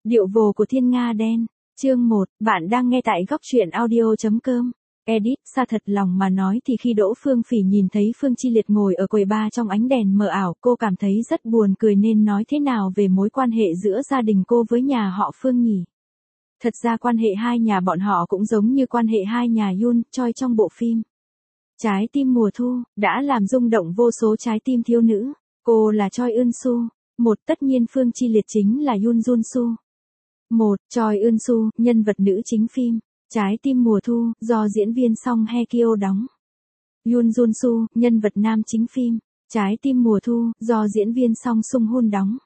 Điệu vồ của thiên nga đen. Chương 1, bạn đang nghe tại góc truyện audio.com. Edit, xa thật lòng mà nói thì khi Đỗ Phương Phỉ nhìn thấy Phương Chi Liệt ngồi ở quầy bar trong ánh đèn mờ ảo, cô cảm thấy rất buồn cười nên nói thế nào về mối quan hệ giữa gia đình cô với nhà họ Phương nhỉ? Thật ra quan hệ hai nhà bọn họ cũng giống như quan hệ hai nhà Yoon, Choi trong bộ phim Trái tim mùa thu, đã làm rung động vô số trái tim thiếu nữ. Cô là Choi Eun Soo. Một, tất nhiên Phương Chi Liệt chính là Yoon Jun Soo. Một, Choi Eun Soo, nhân vật nữ chính phim Trái tim mùa thu, do diễn viên Song Hye Kyo đóng. Yoon Jun Soo, nhân vật nam chính phim Trái tim mùa thu, do diễn viên Song Sung Hoon đóng.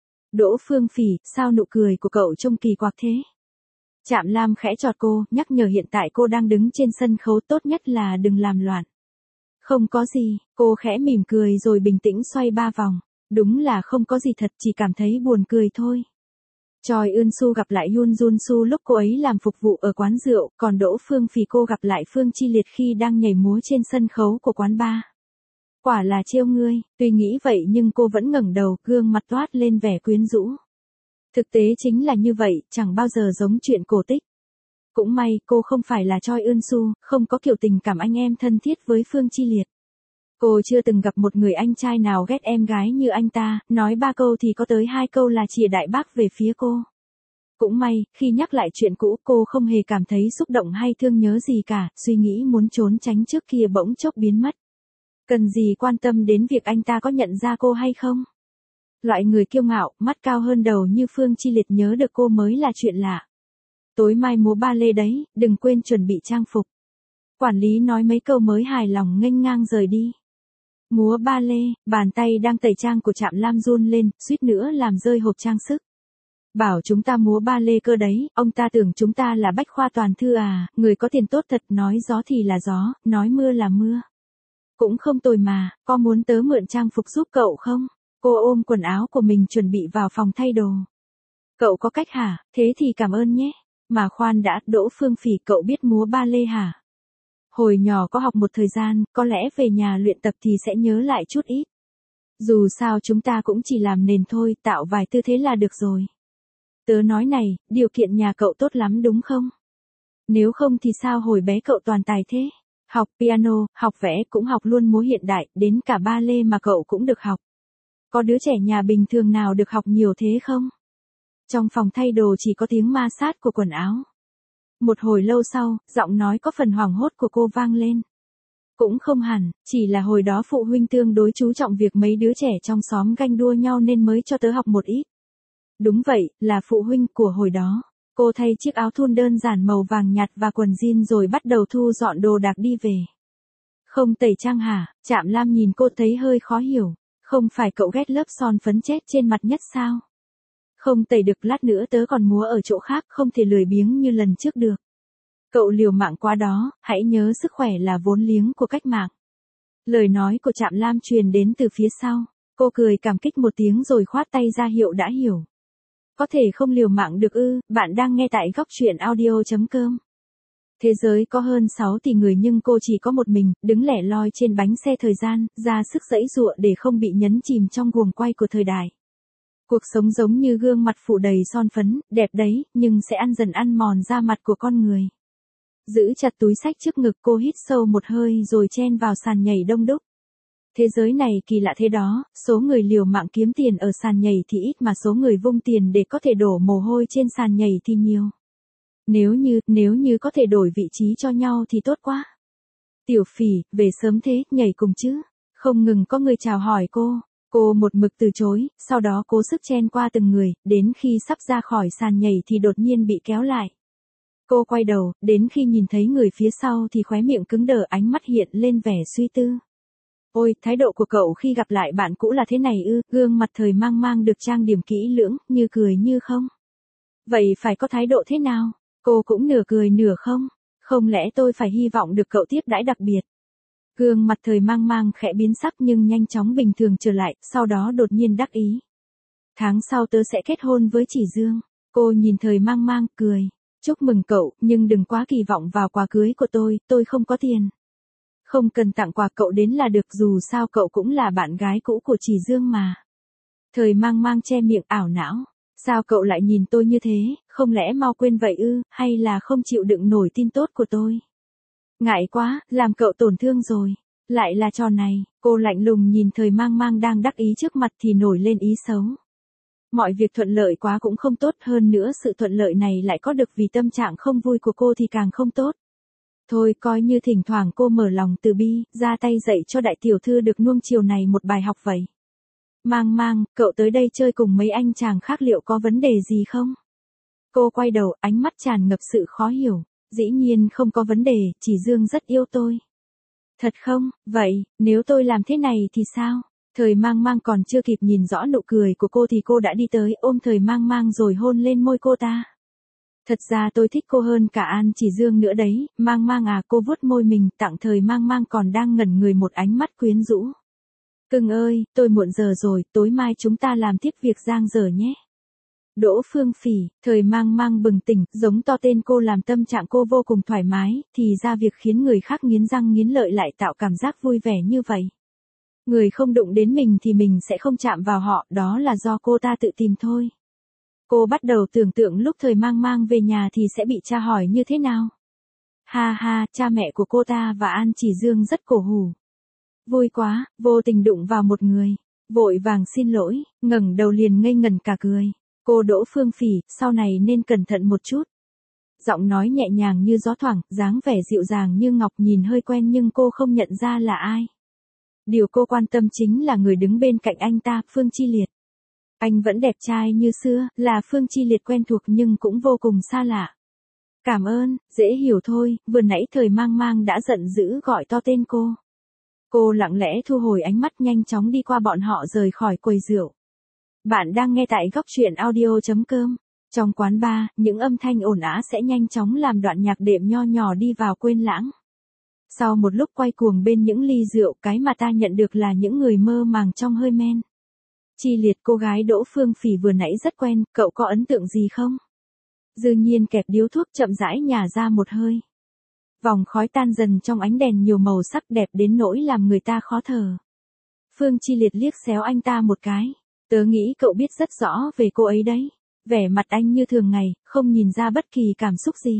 Đỗ Phương Phỉ, sao nụ cười của cậu trông kỳ quặc thế? Trạm Lam khẽ chọt cô, nhắc nhở hiện tại cô đang đứng trên sân khấu, tốt nhất là đừng làm loạn. Không có gì, cô khẽ mỉm cười rồi bình tĩnh xoay 3 vòng. Đúng là không có gì thật, chỉ cảm thấy buồn cười thôi. Choi Eun Soo gặp lại Yoon Jun Soo lúc cô ấy làm phục vụ ở quán rượu, còn Đỗ Phương Phỉ cô gặp lại Phương Chi Liệt khi đang nhảy múa trên sân khấu của quán bar. Quả là trêu ngươi, tuy nghĩ vậy nhưng cô vẫn ngẩng đầu, gương mặt toát lên vẻ quyến rũ. Thực tế chính là như vậy, chẳng bao giờ giống chuyện cổ tích. Cũng may cô không phải là Choi Eun Soo, không có kiểu tình cảm anh em thân thiết với Phương Chi Liệt. Cô chưa từng gặp một người anh trai nào ghét em gái như anh ta, nói 3 câu thì có tới 2 câu là chìa đại bác về phía cô. Cũng may, khi nhắc lại chuyện cũ cô không hề cảm thấy xúc động hay thương nhớ gì cả, suy nghĩ muốn trốn tránh trước kia bỗng chốc biến mất. Cần gì quan tâm đến việc anh ta có nhận ra cô hay không? Loại người kiêu ngạo, mắt cao hơn đầu như Phương Chi Liệt nhớ được cô mới là chuyện lạ. Tối mai múa ba lê đấy, đừng quên chuẩn bị trang phục. Quản lý nói mấy câu mới hài lòng nghênh ngang rời đi. Múa ba lê, bàn tay đang tẩy trang của Trạm Lam run lên, suýt nữa làm rơi hộp trang sức. Bảo chúng ta múa ba lê cơ đấy, ông ta tưởng chúng ta là bách khoa toàn thư à, người có tiền tốt thật, nói gió thì là gió, nói mưa là mưa. Cũng không tồi mà, có muốn tớ mượn trang phục giúp cậu không? Cô ôm quần áo của mình chuẩn bị vào phòng thay đồ. Cậu có cách hả? Thế thì cảm ơn nhé. Mà khoan đã, Đỗ Phương Phỉ, cậu biết múa ba lê hả? Hồi nhỏ có học một thời gian, có lẽ về nhà luyện tập thì sẽ nhớ lại chút ít. Dù sao chúng ta cũng chỉ làm nền thôi, tạo vài tư thế là được rồi. Tớ nói này, điều kiện nhà cậu tốt lắm đúng không? Nếu không thì sao hồi bé cậu toàn tài thế? Học piano, học vẽ, cũng học luôn múa hiện đại, đến cả ba lê mà cậu cũng được học. Có đứa trẻ nhà bình thường nào được học nhiều thế không? Trong phòng thay đồ chỉ có tiếng ma sát của quần áo. Một hồi lâu sau, giọng nói có phần hoảng hốt của cô vang lên. Cũng không hẳn, chỉ là hồi đó phụ huynh tương đối chú trọng việc mấy đứa trẻ trong xóm ganh đua nhau nên mới cho tớ học một ít. Đúng vậy, là phụ huynh của hồi đó. Cô thay chiếc áo thun đơn giản màu vàng nhạt và quần jean rồi bắt đầu thu dọn đồ đạc đi về. Không tẩy trang hả? Trạm Lam nhìn cô thấy hơi khó hiểu. Không phải cậu ghét lớp son phấn chết trên mặt nhất sao? Không tẩy được, lát nữa tớ còn múa ở chỗ khác, không thể lười biếng như lần trước được. Cậu liều mạng quá đó, hãy nhớ sức khỏe là vốn liếng của cách mạng. Lời nói của Trạm Lam truyền đến từ phía sau. Cô cười cảm kích một tiếng rồi khoát tay ra hiệu đã hiểu. Có thể không liều mạng được ư? Bạn đang nghe tại góc truyện audio.com. Thế giới có hơn 6 tỷ người nhưng cô chỉ có một mình, đứng lẻ loi trên bánh xe thời gian, ra sức giãy giụa để không bị nhấn chìm trong guồng quay của thời đại. Cuộc sống giống như gương mặt phủ đầy son phấn, đẹp đấy, nhưng sẽ ăn dần ăn mòn da mặt của con người. Giữ chặt túi xách trước ngực, cô hít sâu một hơi rồi chen vào sàn nhảy đông đúc. Thế giới này kỳ lạ thế đó, số người liều mạng kiếm tiền ở sàn nhảy thì ít mà số người vung tiền để có thể đổ mồ hôi trên sàn nhảy thì nhiều. Nếu như có thể đổi vị trí cho nhau thì tốt quá. Tiểu Phỉ, về sớm thế, nhảy cùng chứ. Không ngừng có người chào hỏi cô. Cô một mực từ chối, sau đó cố sức chen qua từng người, đến khi sắp ra khỏi sàn nhảy thì đột nhiên bị kéo lại. Cô quay đầu, đến khi nhìn thấy người phía sau thì khóe miệng cứng đờ, ánh mắt hiện lên vẻ suy tư. Ôi, thái độ của cậu khi gặp lại bạn cũ là thế này ư? Gương mặt thời mang mang được trang điểm kỹ lưỡng, như cười như không. Vậy phải có thái độ thế nào? Cô cũng nửa cười nửa không. Không lẽ tôi phải hy vọng được cậu tiếp đãi đặc biệt? Gương mặt thời mang mang khẽ biến sắc nhưng nhanh chóng bình thường trở lại, sau đó đột nhiên đắc ý. Tháng sau tớ sẽ kết hôn với Chỉ Dương. Cô nhìn thời mang mang, cười. Chúc mừng cậu, nhưng đừng quá kỳ vọng vào quà cưới của tôi không có tiền. Không cần tặng quà, cậu đến là được, dù sao cậu cũng là bạn gái cũ của Chỉ Dương mà. Thời mang mang che miệng ảo não. Sao cậu lại nhìn tôi như thế, không lẽ mau quên vậy ư, hay là không chịu đựng nổi tin tốt của tôi? Ngại quá, làm cậu tổn thương rồi. Lại là trò này, cô lạnh lùng nhìn Thời Mang Mang đang đắc ý trước mặt thì nổi lên ý xấu. Mọi việc thuận lợi quá cũng không tốt, hơn nữa sự thuận lợi này lại có được vì tâm trạng không vui của cô thì càng không tốt. Thôi coi như thỉnh thoảng cô mở lòng từ bi, ra tay dạy cho đại tiểu thư được nuông chiều này một bài học vậy. Mang Mang, cậu tới đây chơi cùng mấy anh chàng khác liệu có vấn đề gì không? Cô quay đầu, ánh mắt tràn ngập sự khó hiểu. Dĩ nhiên không có vấn đề, chỉ Dương rất yêu tôi. Thật không, vậy, nếu tôi làm thế này thì sao? Thời Mang Mang còn chưa kịp nhìn rõ nụ cười của cô thì cô đã đi tới ôm Thời Mang Mang rồi hôn lên môi cô ta. Thật ra tôi thích cô hơn cả An Chỉ Dương nữa đấy, Mang Mang à, cô vuốt môi mình, tặng Thời Mang Mang còn đang ngẩn người một ánh mắt quyến rũ. Cưng ơi, tôi muộn giờ rồi, tối mai chúng ta làm tiếp việc giang dở nhé. Đỗ Phương Phỉ, Thời Mang Mang bừng tỉnh, giống to tên cô làm tâm trạng cô vô cùng thoải mái, thì ra việc khiến người khác nghiến răng nghiến lợi lại tạo cảm giác vui vẻ như vậy. Người không đụng đến mình thì mình sẽ không chạm vào họ, đó là do cô ta tự tìm thôi. Cô bắt đầu tưởng tượng lúc Thời Mang Mang về nhà thì sẽ bị cha hỏi như thế nào. Ha ha, cha mẹ của cô ta và An Chỉ Dương rất cổ hủ. Vui quá, vô tình đụng vào một người. Vội vàng xin lỗi, ngẩng đầu liền ngây ngẩn cả cười. Cô Đỗ Phương Phỉ, sau này nên cẩn thận một chút. Giọng nói nhẹ nhàng như gió thoảng, dáng vẻ dịu dàng như ngọc, nhìn hơi quen nhưng cô không nhận ra là ai. Điều cô quan tâm chính là người đứng bên cạnh anh ta, Phương Chi Liệt. Anh vẫn đẹp trai như xưa, là Phương Chi Liệt quen thuộc nhưng cũng vô cùng xa lạ. Cảm ơn, dễ hiểu thôi, vừa nãy Thời Mang Mang đã giận dữ gọi to tên cô. Cô lặng lẽ thu hồi ánh mắt, nhanh chóng đi qua bọn họ rời khỏi quầy rượu. Bạn đang nghe tại góc truyện audio.com. Trong quán bar, những âm thanh ồn ào sẽ nhanh chóng làm đoạn nhạc đệm nho nhỏ đi vào quên lãng. Sau một lúc quay cuồng bên những ly rượu, cái mà ta nhận được là những người mơ màng trong hơi men. Chi Liệt, cô gái Đỗ Phương Phỉ vừa nãy rất quen, cậu có ấn tượng gì không? Dư Nhiên kẹp điếu thuốc chậm rãi nhả ra một hơi. Vòng khói tan dần trong ánh đèn nhiều màu sắc đẹp đến nỗi làm người ta khó thở. Phương Chi Liệt liếc xéo anh ta một cái. Tớ nghĩ cậu biết rất rõ về cô ấy đấy. Vẻ mặt anh như thường ngày, không nhìn ra bất kỳ cảm xúc gì.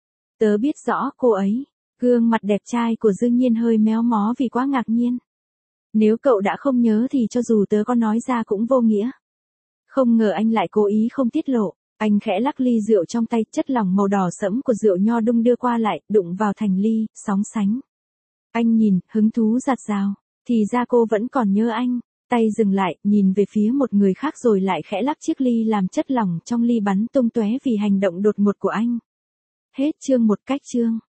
Tớ biết rõ cô ấy. Gương mặt đẹp trai của Dương Nhiên hơi méo mó vì quá ngạc nhiên. Nếu cậu đã không nhớ thì cho dù tớ có nói ra cũng vô nghĩa. Không ngờ anh lại cố ý không tiết lộ. Anh khẽ lắc ly rượu trong tay, chất lỏng màu đỏ sẫm của rượu nho đung đưa qua lại, đụng vào thành ly, sóng sánh. Anh nhìn, hứng thú dạt dào. Thì ra cô vẫn còn nhớ anh. Tay dừng lại, nhìn về phía một người khác rồi lại khẽ lắc chiếc ly làm chất lỏng trong ly bắn tung tóe vì hành động đột ngột của anh. Hết chương 1 cách chương.